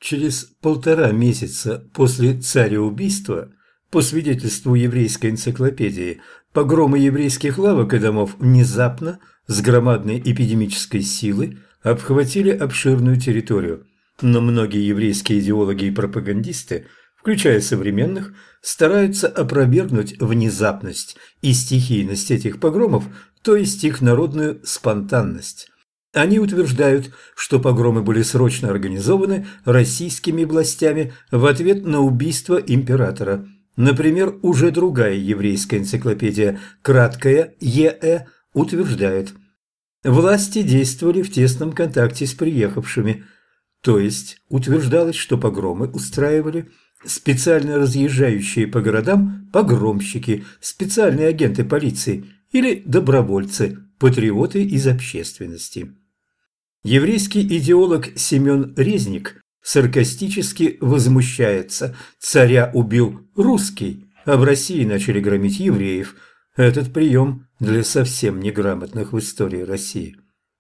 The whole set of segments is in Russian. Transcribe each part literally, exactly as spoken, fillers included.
Через полтора месяца после цареубийства, по свидетельству еврейской энциклопедии, погромы еврейских лавок и домов внезапно, с громадной эпидемической силой, обхватили обширную территорию. Но многие еврейские идеологи и пропагандисты, включая современных, стараются опровергнуть внезапность и стихийность этих погромов, то есть их народную спонтанность. Они утверждают, что погромы были срочно организованы российскими властями в ответ на убийство императора. Например, уже другая еврейская энциклопедия, краткая ЕЭ, утверждает: власти действовали в тесном контакте с приехавшими, то есть утверждалось, что погромы устраивали специально разъезжающие по городам погромщики, специальные агенты полиции или добровольцы, патриоты из общественности. Еврейский идеолог Семен Резник саркастически возмущается: царя убил русский, а в России начали громить евреев. Этот прием для совсем неграмотных в истории России.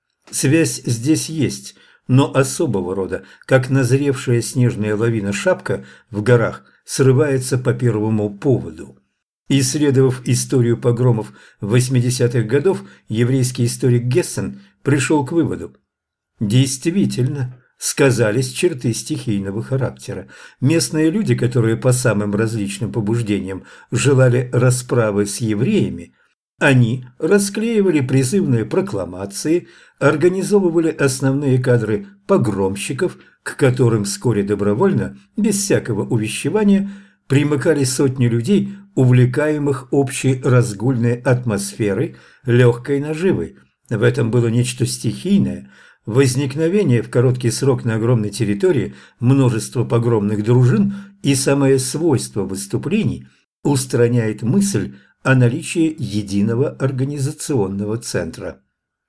Связь здесь есть, но особого рода, как назревшая снежная лавина шапка в горах срывается по первому поводу. Исследовав историю погромов восьмидесятых годов, еврейский историк Гессен пришел к выводу: действительно, сказались черты стихийного характера. Местные люди, которые по самым различным побуждениям желали расправы с евреями, они расклеивали призывные прокламации, организовывали основные кадры погромщиков, к которым вскоре добровольно, без всякого увещевания, примыкали сотни людей, увлекаемых общей разгульной атмосферой, легкой наживой. В этом было нечто стихийное. Возникновение в короткий срок на огромной территории множества погромных дружин и самое свойство выступлений устраняет мысль о наличии единого организационного центра.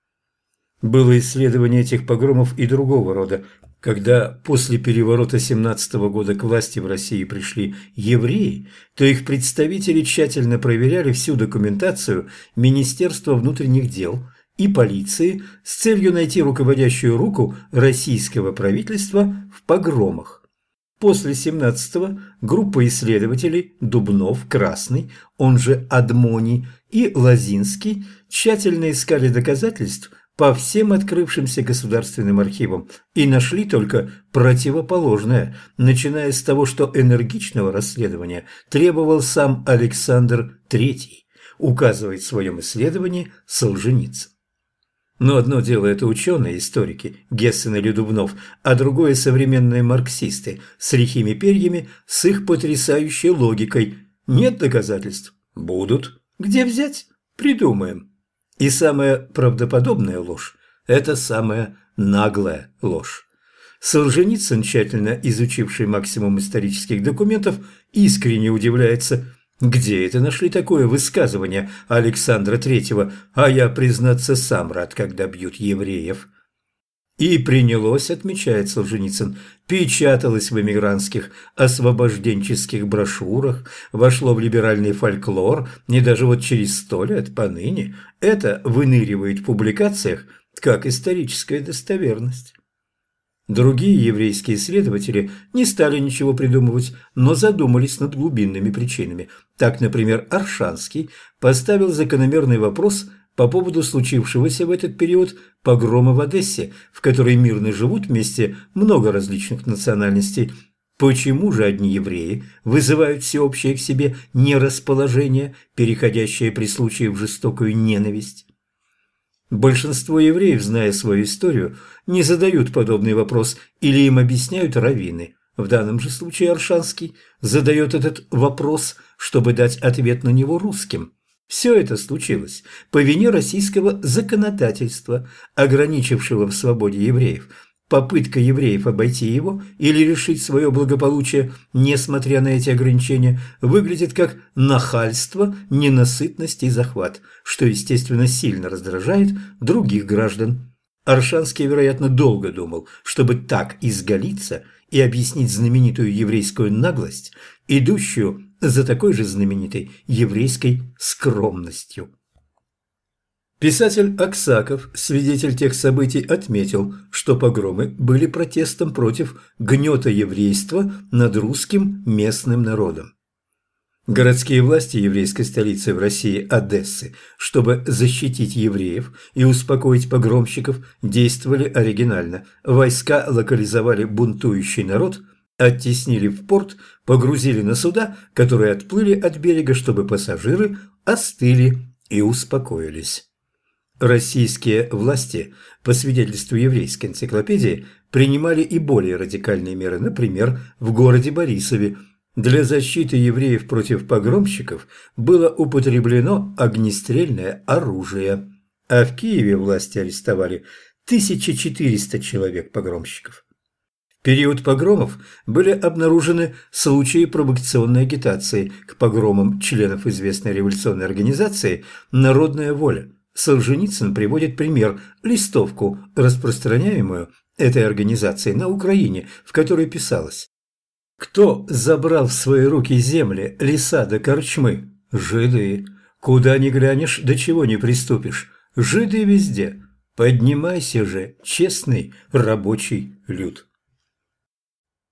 Было исследование этих погромов и другого рода. Когда после переворота семнадцатого года к власти в России пришли евреи, то их представители тщательно проверяли всю документацию Министерства внутренних дел и полиции с целью найти руководящую руку российского правительства в погромах. После семнадцатого группа исследователей Дубнов, Красный, он же Адмоний, и Лозинский тщательно искали доказательств по всем открывшимся государственным архивам и нашли только противоположное, начиная с того, что энергичного расследования требовал сам Александр Третий, указывает в своем исследовании Солженицын. Но одно дело – это ученые, историки, Гессен или Дубнов, а другое – современные марксисты с лихими перьями, с их потрясающей логикой. Нет доказательств? Будут. Где взять? Придумаем. И самая правдоподобная ложь – это самая наглая ложь. Солженицын, тщательно изучивший максимум исторических документов, искренне удивляется – где это нашли такое высказывание Александра Третьего, а я, признаться, сам рад, когда бьют евреев. И принялось, отмечает Солженицын, печаталось в эмигрантских освобожденческих брошюрах, вошло в либеральный фольклор, и даже вот через сто лет поныне это выныривает в публикациях как историческая достоверность. Другие еврейские исследователи не стали ничего придумывать, но задумались над глубинными причинами. Так, например, Оршанский поставил закономерный вопрос по поводу случившегося в этот период погрома в Одессе, в которой мирно живут вместе много различных национальностей. Почему же одни евреи вызывают всеобщее к себе нерасположение, переходящее при случае в жестокую ненависть? Большинство евреев, зная свою историю, не задают подобный вопрос или им объясняют раввины. В данном же случае Оршанский задает этот вопрос, чтобы дать ответ на него русским. Все это случилось по вине российского законодательства, ограничившего в свободе евреев. Попытка евреев обойти его или решить свое благополучие, несмотря на эти ограничения, выглядит как нахальство, ненасытность и захват, что, естественно, сильно раздражает других граждан. Оршанский, вероятно, долго думал, чтобы так изгалиться и объяснить знаменитую еврейскую наглость, идущую за такой же знаменитой еврейской скромностью. Писатель Аксаков, свидетель тех событий, отметил, что погромы были протестом против гнета еврейства над русским местным народом. Городские власти еврейской столицы в России Одессы, чтобы защитить евреев и успокоить погромщиков, действовали оригинально. Войска локализовали бунтующий народ, оттеснили в порт, погрузили на суда, которые отплыли от берега, чтобы пассажиры остыли и успокоились. Российские власти, по свидетельству еврейской энциклопедии, принимали и более радикальные меры, например, в городе Борисове. Для защиты евреев против погромщиков было употреблено огнестрельное оружие, а в Киеве власти арестовали тысячу четыреста человек-погромщиков. В период погромов были обнаружены случаи провокационной агитации к погромам членов известной революционной организации «Народная воля». Солженицын приводит пример – листовку, распространяемую этой организацией на Украине, в которой писалось: «Кто забрал в свои руки земли, леса да корчмы? Жиды. Куда ни глянешь, до чего не приступишь? Жиды везде. Поднимайся же, честный рабочий люд».